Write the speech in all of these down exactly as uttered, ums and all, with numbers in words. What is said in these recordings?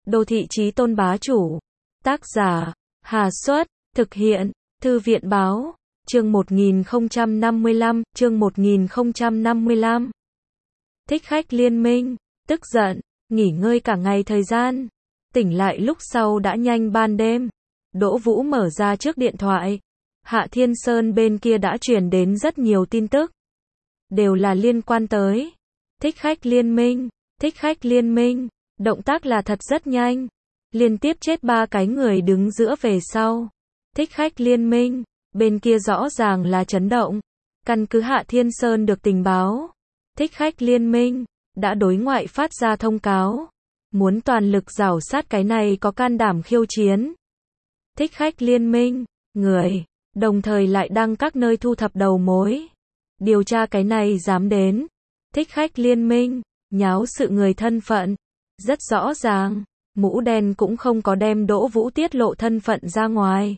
Đô thị chí tôn bá chủ. Tác giả, Hà Xuất, thực hiện, Thư viện Báo, chương một nghìn không trăm năm mươi lăm, chương một nghìn không trăm năm mươi lăm. Thích khách liên minh, tức giận, nghỉ ngơi cả ngày thời gian. Tỉnh lại lúc sau đã nhanh ban đêm. Đỗ Vũ mở ra trước điện thoại. Hạ Thiên Sơn bên kia đã truyền đến rất nhiều tin tức. Đều là liên quan tới thích khách liên minh, thích khách liên minh. Động tác là thật rất nhanh. Liên tiếp chết ba cái người đứng giữa về sau. Thích khách liên minh, bên kia rõ ràng là chấn động. Căn cứ Hạ Thiên Sơn được tình báo. Thích khách liên minh, đã đối ngoại phát ra thông cáo. Muốn toàn lực rảo sát cái này có can đảm khiêu chiến. Thích khách liên minh, người, đồng thời lại đăng các nơi thu thập đầu mối. Điều tra cái này dám đến. Thích khách liên minh, nháo sự người thân phận. Rất rõ ràng, mũ đen cũng không có đem Đỗ Vũ tiết lộ thân phận ra ngoài.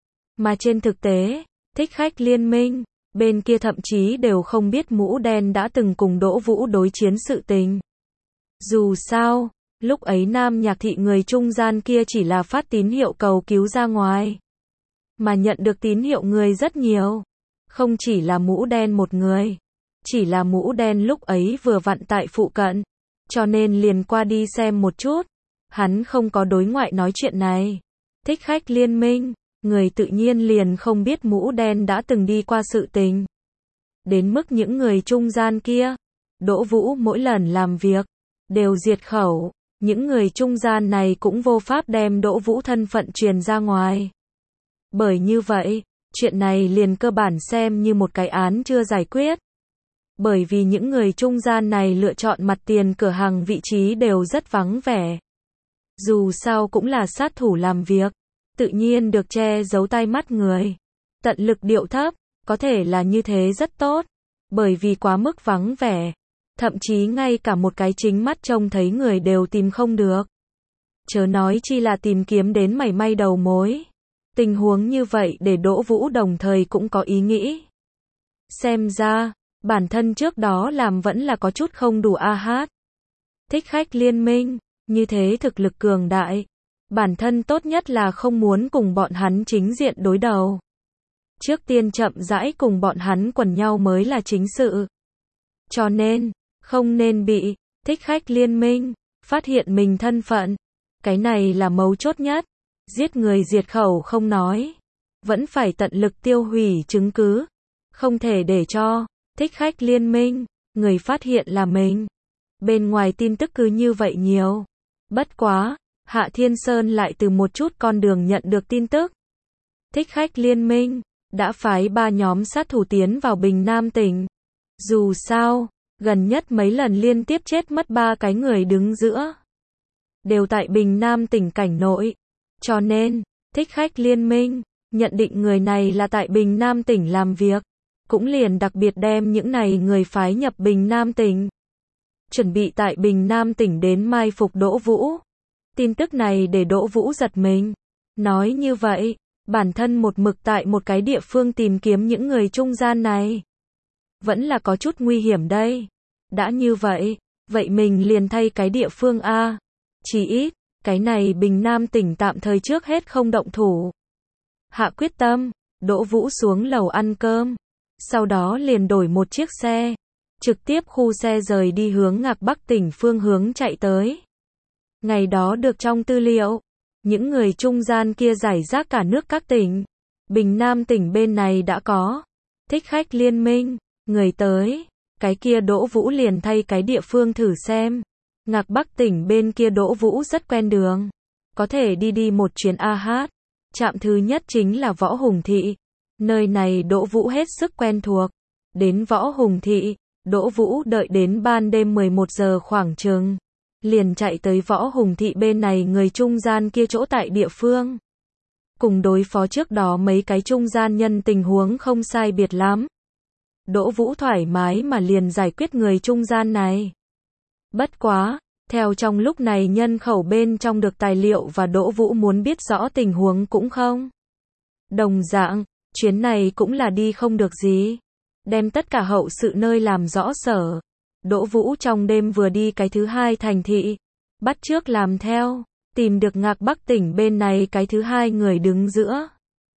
Mà trên thực tế, thích khách liên minh, bên kia thậm chí đều không biết mũ đen đã từng cùng Đỗ Vũ đối chiến sự tình. Dù sao, lúc ấy Nam Nhạc Thị người trung gian kia chỉ là phát tín hiệu cầu cứu ra ngoài. Mà nhận được tín hiệu người rất nhiều. Không chỉ là mũ đen một người. Chỉ là mũ đen lúc ấy vừa vặn tại phụ cận. Cho nên liền qua đi xem một chút. Hắn không có đối ngoại nói chuyện này. Thích khách liên minh, người tự nhiên liền không biết mũ đen đã từng đi qua sự tình. Đến mức những người trung gian kia, Đỗ Vũ mỗi lần làm việc, đều diệt khẩu. Những người trung gian này cũng vô pháp đem Đỗ Vũ thân phận truyền ra ngoài. Bởi như vậy, chuyện này liền cơ bản xem như một cái án chưa giải quyết. Bởi vì những người trung gian này lựa chọn mặt tiền cửa hàng vị trí đều rất vắng vẻ. Dù sao cũng là sát thủ làm việc, tự nhiên được che giấu tai mắt người. Tận lực điệu thấp, có thể là như thế rất tốt. Bởi vì quá mức vắng vẻ, thậm chí ngay cả một cái chính mắt trông thấy người đều tìm không được. Chớ nói chi là tìm kiếm đến mảy may đầu mối. Tình huống như vậy để Đỗ Vũ đồng thời cũng có ý nghĩ. Xem ra, bản thân trước đó làm vẫn là có chút không đủ a hát. Thích khách liên minh, như thế thực lực cường đại. Bản thân tốt nhất là không muốn cùng bọn hắn chính diện đối đầu. Trước tiên chậm rãi cùng bọn hắn quần nhau mới là chính sự. Cho nên, không nên bị thích khách liên minh phát hiện mình thân phận. Cái này là mấu chốt nhất. Giết người diệt khẩu không nói. Vẫn phải tận lực tiêu hủy chứng cứ. Không thể để cho thích khách liên minh, người phát hiện là mình. Bên ngoài tin tức cứ như vậy nhiều. Bất quá, Hạ Thiên Sơn lại từ một chút con đường nhận được tin tức. Thích khách liên minh, đã phái ba nhóm sát thủ tiến vào Bình Nam tỉnh. Dù sao, gần nhất mấy lần liên tiếp chết mất ba cái người đứng giữa. Đều tại Bình Nam tỉnh cảnh nội. Cho nên, thích khách liên minh, nhận định người này là tại Bình Nam tỉnh làm việc. Cũng liền đặc biệt đem những này người phái nhập Bình Nam tỉnh. Chuẩn bị tại Bình Nam tỉnh đến mai phục Đỗ Vũ. Tin tức này để Đỗ Vũ giật mình. Nói như vậy, bản thân một mực tại một cái địa phương tìm kiếm những người trung gian này. Vẫn là có chút nguy hiểm đây. Đã như vậy, vậy mình liền thay cái địa phương A. Chỉ ít, cái này Bình Nam tỉnh tạm thời trước hết không động thủ. Hạ quyết tâm, Đỗ Vũ xuống lầu ăn cơm. Sau đó liền đổi một chiếc xe. Trực tiếp khu xe rời đi hướng Ngạc Bắc tỉnh phương hướng chạy tới. Ngày đó được trong tư liệu. Những người trung gian kia rải rác cả nước các tỉnh. Bình Nam tỉnh bên này đã có. Thích khách liên minh, người tới. Cái kia Đỗ Vũ liền thay cái địa phương thử xem. Ngạc Bắc tỉnh bên kia Đỗ Vũ rất quen đường. Có thể đi đi một chuyến a hát. Trạm thứ nhất chính là Võ Hùng Thị. Nơi này Đỗ Vũ hết sức quen thuộc. Đến Võ Hùng Thị, Đỗ Vũ đợi đến ban đêm mười một giờ khoảng chừng. Liền chạy tới Võ Hùng Thị bên này người trung gian kia chỗ tại địa phương. Cùng đối phó trước đó mấy cái trung gian nhân tình huống không sai biệt lắm. Đỗ Vũ thoải mái mà liền giải quyết người trung gian này. Bất quá, theo trong lúc này nhân khẩu bên trong được tài liệu và Đỗ Vũ muốn biết rõ tình huống cũng không. Đồng dạng, chuyến này cũng là đi không được gì. Đem tất cả hậu sự nơi làm rõ sở. Đỗ Vũ trong đêm vừa đi cái thứ hai thành thị. Bắt chước làm theo. tìm được Ngạc Bắc tỉnh bên này cái thứ hai người đứng giữa.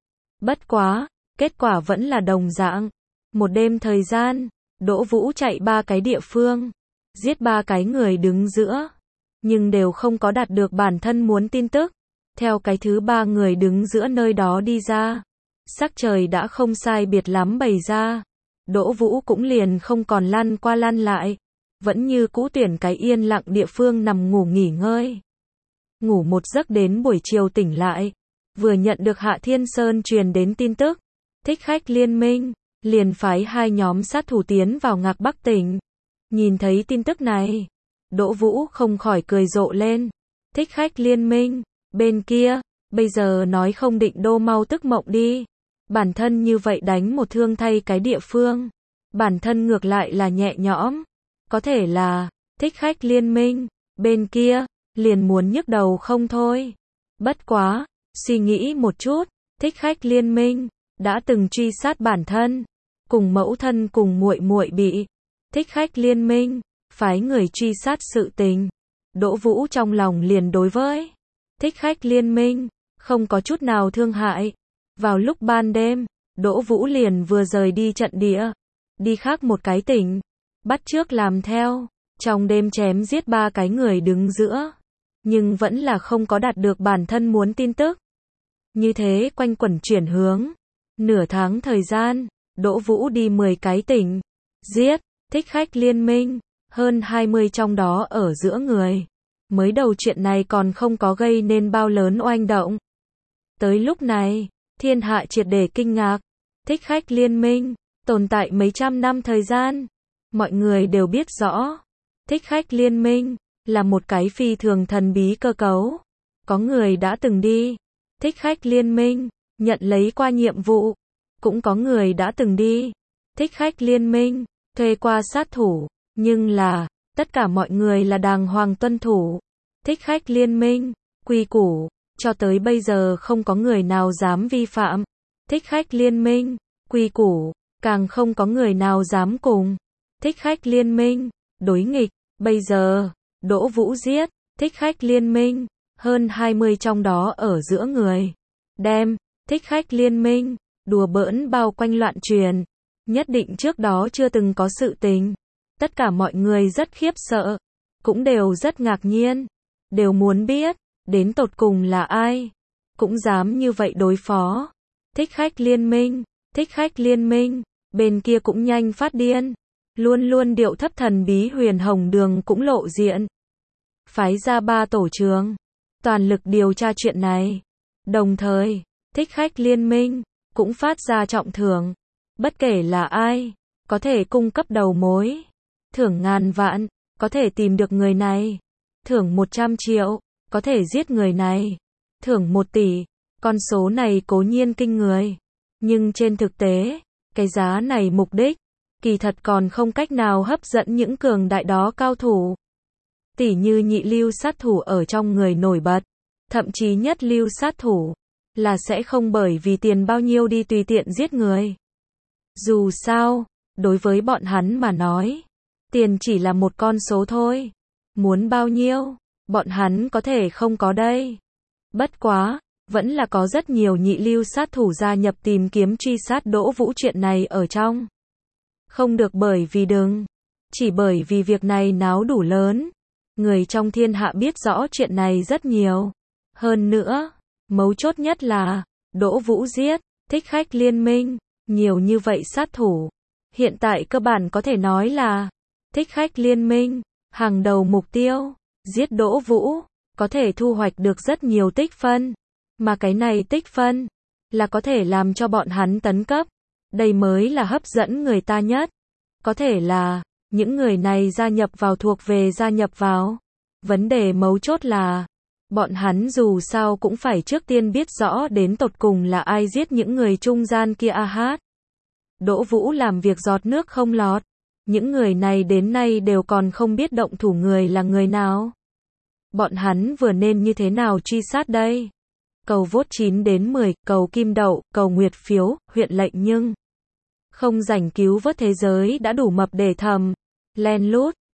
Bất quá, kết quả vẫn là đồng dạng. Một đêm thời gian, Đỗ Vũ chạy ba cái địa phương, giết ba cái người đứng giữa, nhưng đều không có đạt được bản thân muốn tin tức. Theo cái thứ ba người đứng giữa nơi đó đi ra, sắc trời đã không sai biệt lắm bày ra. Đỗ Vũ cũng liền không còn lăn qua lăn lại, vẫn như cũ tuyển cái yên lặng địa phương nằm ngủ nghỉ ngơi. Ngủ một giấc đến buổi chiều tỉnh lại, vừa nhận được Hạ Thiên Sơn truyền đến tin tức, Thích Khách Liên Minh, liền phái hai nhóm sát thủ tiến vào Ngạc Bắc tỉnh. Nhìn thấy tin tức này, Đỗ Vũ không khỏi cười rộ lên. Thích Khách Liên Minh, bên kia, bây giờ nói không định đô mau tức mộng đi. Bản thân như vậy đánh một thương thay cái địa phương. Bản thân ngược lại là nhẹ nhõm. Có thể là, Thích Khách Liên Minh, bên kia, liền muốn nhức đầu không thôi. Bất quá, suy nghĩ một chút, Thích Khách Liên Minh, đã từng truy sát bản thân. Cùng mẫu thân cùng muội muội bị Thích Khách Liên Minh phái người truy sát sự tình. Đỗ Vũ trong lòng liền đối với Thích Khách Liên Minh không có chút nào thương hại. Vào lúc ban đêm, Đỗ Vũ liền vừa rời đi trận địa, đi khác một cái tỉnh, bắt chước làm theo, trong đêm chém giết ba cái người đứng giữa, nhưng vẫn là không có đạt được bản thân muốn tin tức. Như thế quanh quẩn chuyển hướng, nửa tháng thời gian, Đỗ Vũ đi mười cái tỉnh, giết Thích Khách Liên Minh, hơn hai mươi trong đó ở giữa người. Mới đầu chuyện này còn không có gây nên bao lớn oanh động. Tới lúc này, thiên hạ triệt để kinh ngạc. Thích Khách Liên Minh tồn tại mấy trăm năm thời gian, mọi người đều biết rõ. Thích Khách Liên Minh là một cái phi thường thần bí cơ cấu. Có người đã từng đi Thích Khách Liên Minh, nhận lấy qua nhiệm vụ. Cũng có người đã từng đi Thích Khách Liên Minh, thuê qua sát thủ. Nhưng là, tất cả mọi người là đàng hoàng tuân thủ Thích Khách Liên Minh, quy củ, cho tới bây giờ không có người nào dám vi phạm Thích Khách Liên Minh, quy củ, càng không có người nào dám cùng Thích Khách Liên Minh đối nghịch. Bây giờ, Đỗ Vũ giết Thích Khách Liên Minh, hơn hai mươi trong đó ở giữa người, đem Thích Khách Liên Minh đùa bỡn bao quanh loạn truyền, nhất định trước đó chưa từng có sự tình. Tất cả mọi người rất khiếp sợ, cũng đều rất ngạc nhiên, đều muốn biết, đến tột cùng là ai, cũng dám như vậy đối phó Thích Khách Liên Minh. Thích Khách Liên Minh, bên kia cũng nhanh phát điên, luôn luôn điệu thấp thần bí Huyền Hồng Đường cũng lộ diện. Phái ra ba tổ trưởng, toàn lực điều tra chuyện này. Đồng thời, Thích Khách Liên Minh cũng phát ra trọng thưởng, bất kể là ai, có thể cung cấp đầu mối, thưởng ngàn vạn, có thể tìm được người này, thưởng một trăm triệu, có thể giết người này, thưởng một tỷ. Con số này cố nhiên kinh người, nhưng trên thực tế, cái giá này mục đích, kỳ thật còn không cách nào hấp dẫn những cường đại đó cao thủ. Tỷ như nhị lưu sát thủ ở trong người nổi bật, thậm chí nhất lưu sát thủ, là sẽ không bởi vì tiền bao nhiêu đi tùy tiện giết người. Dù sao, đối với bọn hắn mà nói, tiền chỉ là một con số thôi. Muốn bao nhiêu, bọn hắn có thể không có đây. Bất quá, vẫn là có rất nhiều nhị lưu sát thủ gia nhập tìm kiếm truy sát Đỗ Vũ chuyện này ở trong. Không được bởi vì đừng, chỉ bởi vì việc này náo đủ lớn. Người trong thiên hạ biết rõ chuyện này rất nhiều. Hơn nữa, mấu chốt nhất là, Đỗ Vũ giết Thích Khách Liên Minh, nhiều như vậy sát thủ. Hiện tại cơ bản có thể nói là Thích Khách Liên Minh, hàng đầu mục tiêu, giết Đỗ Vũ, có thể thu hoạch được rất nhiều tích phân. Mà cái này tích phân, là có thể làm cho bọn hắn tấn cấp. Đây mới là hấp dẫn người ta nhất. Có thể là, những người này gia nhập vào thuộc về gia nhập vào. Vấn đề mấu chốt là, bọn hắn dù sao cũng phải trước tiên biết rõ đến tột cùng là ai giết những người trung gian kia a hát. Đỗ Vũ làm việc giọt nước không lọt. Những người này đến nay đều còn không biết động thủ người là người nào. Bọn hắn vừa nên như thế nào truy sát đây? Cầu vote chín đến mười, cầu kim đậu, cầu nguyệt phiếu, huyện lệnh nhưng không rảnh cứu vớt thế giới đã đủ mập để thầm. Len lút,